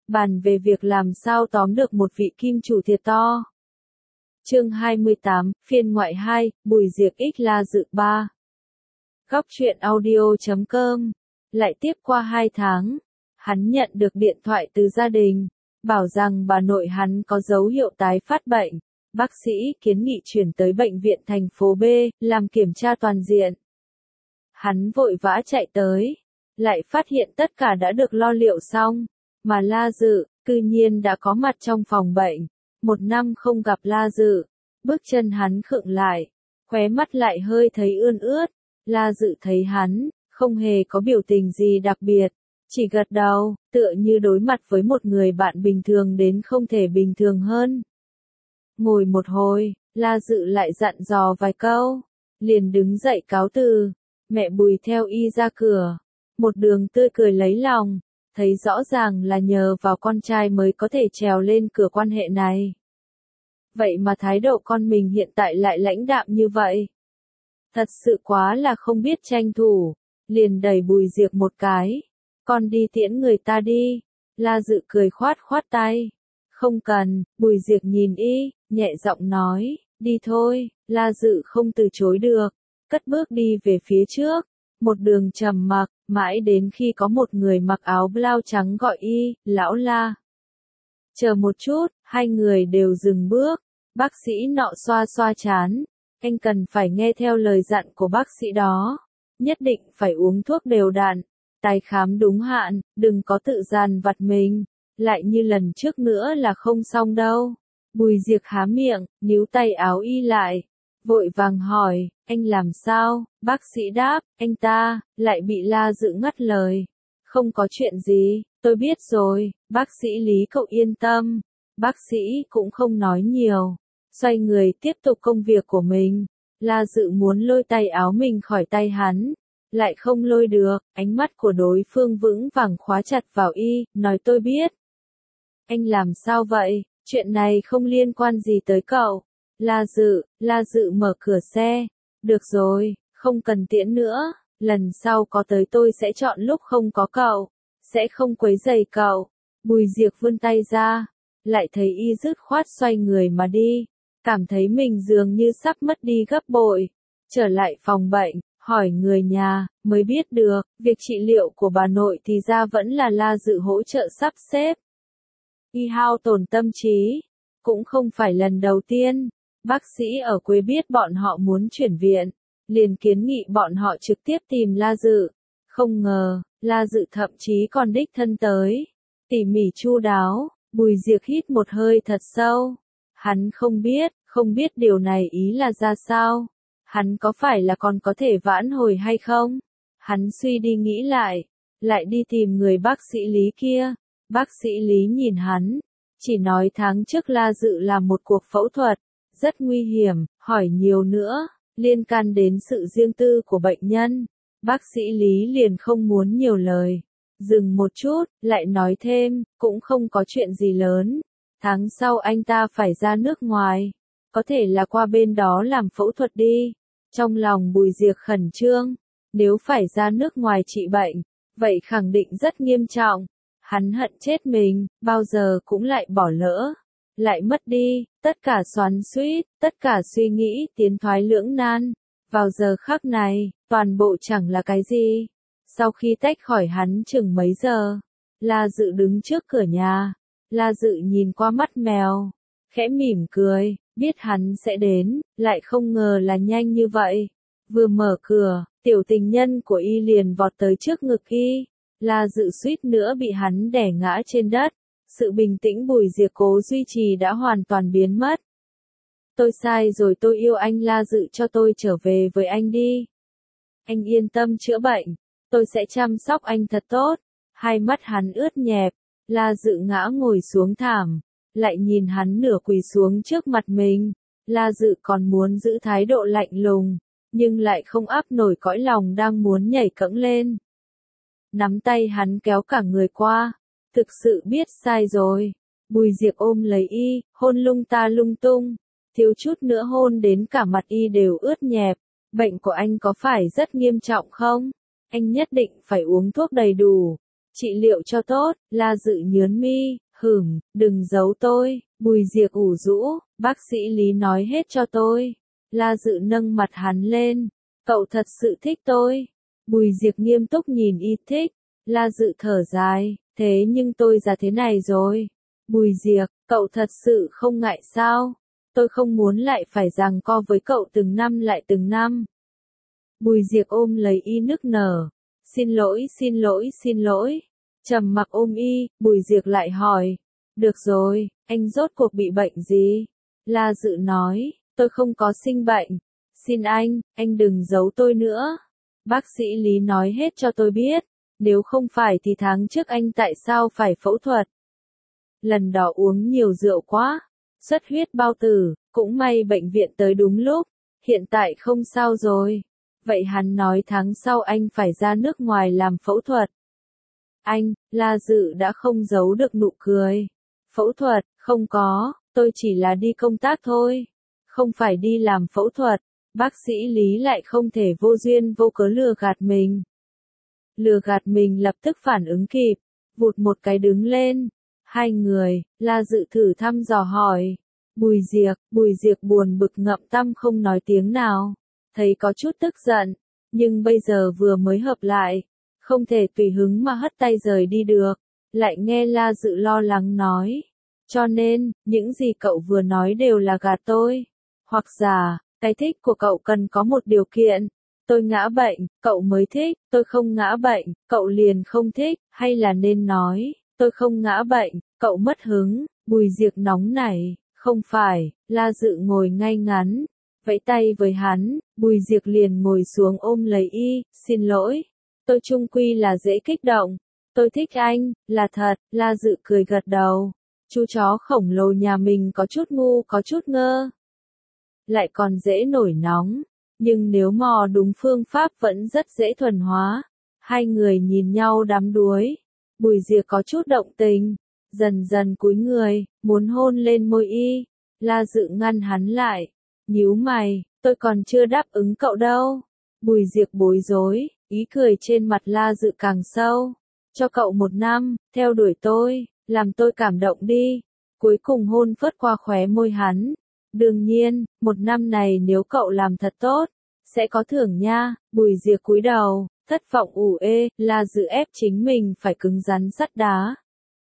bàn về việc làm sao tóm được một vị kim chủ thiệt to. Chương 28, phiên ngoại 2, Bùi Diệc X La Dự 3. Góc truyện audio.com. Lại tiếp qua 2 tháng, hắn nhận được điện thoại từ gia đình, bảo rằng bà nội hắn có dấu hiệu tái phát bệnh. Bác sĩ kiến nghị chuyển tới bệnh viện thành phố B, làm kiểm tra toàn diện. Hắn vội vã chạy tới, lại phát hiện tất cả đã được lo liệu xong, mà La Dự, cư nhiên đã có mặt trong phòng bệnh. 1 năm không gặp La Dự, bước chân hắn khựng lại, khóe mắt lại hơi thấy ươn ướt. La Dự thấy hắn, không hề có biểu tình gì đặc biệt, chỉ gật đầu, tựa như đối mặt với một người bạn bình thường đến không thể bình thường hơn. Ngồi một hồi, La Dự lại dặn dò vài câu, liền đứng dậy cáo từ. Mẹ Bùi theo y ra cửa, một đường tươi cười lấy lòng, thấy rõ ràng là nhờ vào con trai mới có thể trèo lên cửa quan hệ này. Vậy mà thái độ con mình hiện tại lại lãnh đạm như vậy. Thật sự quá là không biết tranh thủ, liền đẩy Bùi Diệc một cái. Con đi tiễn người ta đi. La Dự cười khoát tay. Không cần, Bùi Diệc nhìn y, nhẹ giọng nói, đi thôi. La Dự không từ chối được, cất bước đi về phía trước. Một đường trầm mặc, mãi đến khi có một người mặc áo blau trắng gọi y, lão La. Chờ một chút, hai người đều dừng bước. Bác sĩ nọ xoa xoa trán. Anh cần phải nghe theo lời dặn của bác sĩ đó. Nhất định phải uống thuốc đều đặn, tái khám đúng hạn, đừng có tự dằn vặt mình. Lại như lần trước nữa là không xong đâu. Bùi Diệc há miệng, níu tay áo y lại. Vội vàng hỏi, anh làm sao? Bác sĩ đáp, anh ta, lại bị La Dự ngắt lời. Không có chuyện gì, tôi biết rồi, bác sĩ Lý cậu yên tâm. Bác sĩ cũng không nói nhiều, xoay người tiếp tục công việc của mình. La Dự muốn lôi tay áo mình khỏi tay hắn, lại không lôi được, ánh mắt của đối phương vững vàng khóa chặt vào y, nói tôi biết. Anh làm sao vậy? Chuyện này không liên quan gì tới cậu. La Dự mở cửa xe. Được rồi, không cần tiễn nữa, lần sau có tới tôi sẽ chọn lúc không có cậu, sẽ không quấy rầy cậu. Bùi Diệc vươn tay ra, lại thấy y dứt khoát xoay người mà đi, cảm thấy mình dường như sắp mất đi gấp bội. Trở lại phòng bệnh, hỏi người nhà, mới biết được, việc trị liệu của bà nội thì ra vẫn là La Dự hỗ trợ sắp xếp. Y hao tổn tâm trí, cũng không phải lần đầu tiên. Bác sĩ ở quê biết bọn họ muốn chuyển viện, liền kiến nghị bọn họ trực tiếp tìm La Dự. Không ngờ, La Dự thậm chí còn đích thân tới, tỉ mỉ chu đáo. Bùi Diệc hít một hơi thật sâu. Hắn không biết điều này ý là ra sao. Hắn có phải là còn có thể vãn hồi hay không? Hắn suy đi nghĩ lại đi tìm người bác sĩ Lý kia. Bác sĩ Lý nhìn hắn, chỉ nói tháng trước La Dự làm một cuộc phẫu thuật, rất nguy hiểm, hỏi nhiều nữa, liên can đến sự riêng tư của bệnh nhân. Bác sĩ Lý liền không muốn nhiều lời. Dừng một chút, lại nói thêm, cũng không có chuyện gì lớn. Tháng sau anh ta phải ra nước ngoài, có thể là qua bên đó làm phẫu thuật đi. Trong lòng Bùi Diệc khẩn trương, nếu phải ra nước ngoài trị bệnh, vậy khẳng định rất nghiêm trọng. Hắn hận chết mình, bao giờ cũng lại bỏ lỡ, lại mất đi, tất cả xoắn xuýt, tất cả suy nghĩ tiến thoái lưỡng nan. Vào giờ khắc này, toàn bộ chẳng là cái gì. Sau khi tách khỏi hắn chừng mấy giờ, La Dự đứng trước cửa nhà. La Dự nhìn qua mắt mèo, khẽ mỉm cười, biết hắn sẽ đến, lại không ngờ là nhanh như vậy. Vừa mở cửa, tiểu tình nhân của y liền vọt tới trước ngực y. La Dự suýt nữa bị hắn đè ngã trên đất. Sự bình tĩnh Bùi Diệc cố duy trì đã hoàn toàn biến mất. Tôi sai rồi, tôi yêu anh. La Dự cho tôi trở về với anh đi. Anh yên tâm chữa bệnh, tôi sẽ chăm sóc anh thật tốt. Hai mắt hắn ướt nhẹp, La Dự ngã ngồi xuống thảm, lại nhìn hắn nửa quỳ xuống trước mặt mình. La Dự còn muốn giữ thái độ lạnh lùng, nhưng lại không áp nổi cõi lòng đang muốn nhảy cẫng lên. Nắm tay hắn kéo cả người qua, thực sự biết sai rồi. Bùi Diệc ôm lấy y, hôn lung ta lung tung, thiếu chút nữa hôn đến cả mặt y đều ướt nhẹp. Bệnh của anh có phải rất nghiêm trọng không? Anh nhất định phải uống thuốc đầy đủ, Trị liệu cho tốt, La Dự nhớn mi, đừng giấu tôi, Bùi Diệc ủ rũ, bác sĩ Lý nói hết cho tôi. La Dự nâng mặt hắn lên, cậu thật sự thích tôi. Bùi Diệc nghiêm túc nhìn y thích, La Dự thở dài, thế nhưng tôi già thế này rồi. Bùi Diệc, cậu thật sự không ngại sao? Tôi không muốn lại phải giằng co với cậu từng năm lại từng năm. Bùi Diệc ôm lấy y nức nở, xin lỗi xin lỗi xin lỗi. Trầm mặc ôm y, Bùi Diệc lại hỏi, được rồi, anh rốt cuộc bị bệnh gì? La Dự nói, tôi không có sinh bệnh. Xin anh đừng giấu tôi nữa. Bác sĩ Lý nói hết cho tôi biết, nếu không phải thì tháng trước anh tại sao phải phẫu thuật? Lần đó uống nhiều rượu quá, xuất huyết bao tử, cũng may bệnh viện tới đúng lúc, hiện tại không sao rồi. Vậy hắn nói tháng sau anh phải ra nước ngoài làm phẫu thuật. La Dự đã không giấu được nụ cười. Phẫu thuật, không có, tôi chỉ là đi công tác thôi, không phải đi làm phẫu thuật. Bác sĩ Lý lại không thể vô duyên vô cớ lừa gạt mình. Lừa gạt mình lập tức phản ứng kịp, vụt một cái đứng lên. Hai người, La Dự thử thăm dò hỏi. Bùi Diệc buồn bực ngậm tâm không nói tiếng nào, thấy có chút tức giận, nhưng bây giờ vừa mới hợp lại, không thể tùy hứng mà hất tay rời đi được. Lại nghe La Dự lo lắng nói, cho nên, những gì cậu vừa nói đều là gạt tôi. Hoặc giả, cái thích của cậu cần có một điều kiện. Tôi ngã bệnh, cậu mới thích, tôi không ngã bệnh, cậu liền không thích, hay là nên nói, tôi không ngã bệnh, cậu mất hứng. Bùi Diệc nóng nảy, không phải. La Dự ngồi ngay ngắn, vẫy tay với hắn, Bùi Diệc liền ngồi xuống ôm lấy y, xin lỗi, tôi chung quy là dễ kích động, tôi thích anh, là thật. La Dự cười gật đầu, chú chó khổng lồ nhà mình có chút ngu có chút ngơ, lại còn dễ nổi nóng, nhưng nếu mò đúng phương pháp vẫn rất dễ thuần hóa. Hai người nhìn nhau đắm đuối, Bùi Diệc có chút động tình, dần dần cúi người, muốn hôn lên môi y. La Dự ngăn hắn lại, nhíu mày, tôi còn chưa đáp ứng cậu đâu. Bùi Diệc bối rối, ý cười trên mặt La Dự càng sâu. Cho cậu 1 năm, theo đuổi tôi, làm tôi cảm động đi. Cuối cùng hôn phớt qua khóe môi hắn. Đương nhiên, 1 năm này nếu cậu làm thật tốt, sẽ có thưởng nha. Bùi Diệc cúi đầu, thất vọng ủ ê. La Dự ép chính mình phải cứng rắn sắt đá.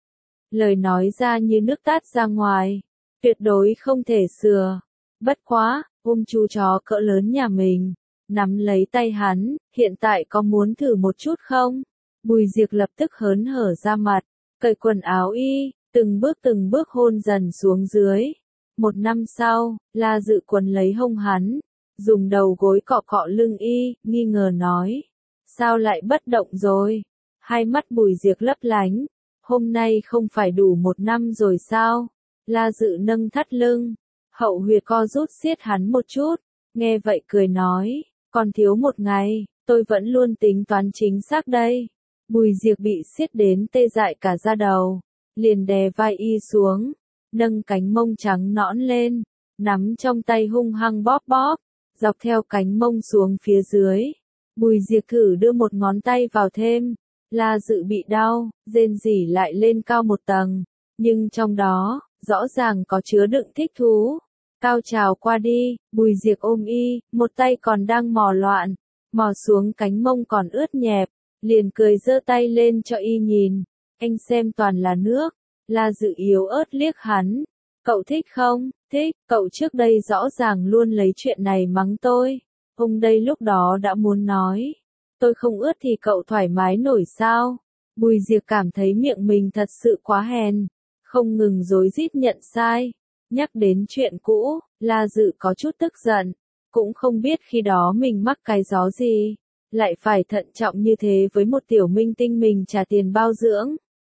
Lời nói ra như nước tát ra ngoài, tuyệt đối không thể sửa. Bất quá, ôm chú chó cỡ lớn nhà mình, nắm lấy tay hắn, hiện tại có muốn thử một chút không? Bùi Diệc lập tức hớn hở ra mặt, cởi quần áo y, từng bước hôn dần xuống dưới. 1 năm sau, La Dự quấn lấy hông hắn, dùng đầu gối cọ cọ lưng y, nghi ngờ nói, sao lại bất động rồi? Hai mắt Bùi Diệc lấp lánh, hôm nay không phải đủ 1 năm rồi sao? La Dự nâng thắt lưng, hậu huyệt co rút siết hắn một chút, nghe vậy cười nói, còn thiếu 1 ngày, tôi vẫn luôn tính toán chính xác đây. Bùi Diệc bị siết đến tê dại cả da đầu, liền đè vai y xuống, nâng cánh mông trắng nõn lên, nắm trong tay hung hăng bóp bóp, dọc theo cánh mông xuống phía dưới. Bùi Diệc thử đưa một ngón tay vào thêm, La Dự bị đau, rên rỉ lại lên cao 1 tầng, nhưng trong đó, rõ ràng có chứa đựng thích thú. Cao trào qua đi, Bùi Diệc ôm y, một tay còn đang mò loạn, mò xuống cánh mông còn ướt nhẹp, liền cười giơ tay lên cho y nhìn, anh xem toàn là nước. La Dự yếu ớt liếc hắn, cậu thích không? Thích, cậu trước đây rõ ràng luôn lấy chuyện này mắng tôi, ông đây lúc đó đã muốn nói, tôi không ướt thì cậu thoải mái nổi sao? Bùi Diệc cảm thấy miệng mình thật sự quá hèn, không ngừng rối rít nhận sai. Nhắc đến chuyện cũ, La Dự có chút tức giận, cũng không biết khi đó mình mắc cái gió gì, lại phải thận trọng như thế với một tiểu minh tinh mình trả tiền bao dưỡng.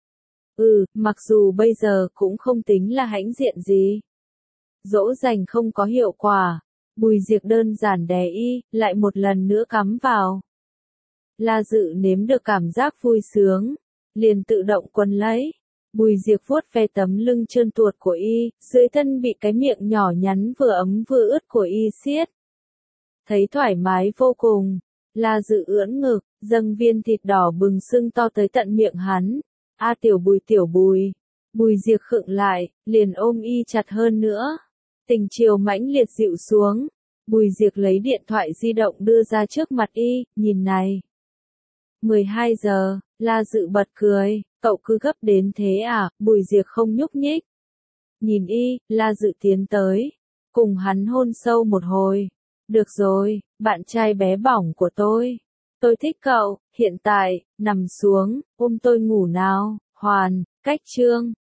Mặc dù bây giờ cũng không tính là hãnh diện gì. Dỗ dành không có hiệu quả, Bùi Diệc đơn giản đè y, lại một lần nữa cắm vào. La Dự nếm được cảm giác vui sướng, liền tự động quấn lấy. Bùi Diệc vuốt ve tấm lưng trơn tuột của y, dưới thân bị cái miệng nhỏ nhắn vừa ấm vừa ướt của y siết. Thấy thoải mái vô cùng, La Dự ưỡn ngực, dâng viên thịt đỏ bừng sưng to tới tận miệng hắn. A tiểu Bùi tiểu Bùi. Bùi Diệc khựng lại, liền ôm y chặt hơn nữa. Tình chiều mãnh liệt dịu xuống. Bùi Diệc lấy điện thoại di động đưa ra trước mặt y, nhìn này. 12 giờ, La Dự bật cười, cậu cứ gấp đến thế à, Bùi Diệc không nhúc nhích. Nhìn y, La Dự tiến tới, cùng hắn hôn sâu một hồi. Được rồi, bạn trai bé bỏng của tôi. Tôi thích cậu, hiện tại, nằm xuống, ôm tôi ngủ nào, Hoàn, cách chương.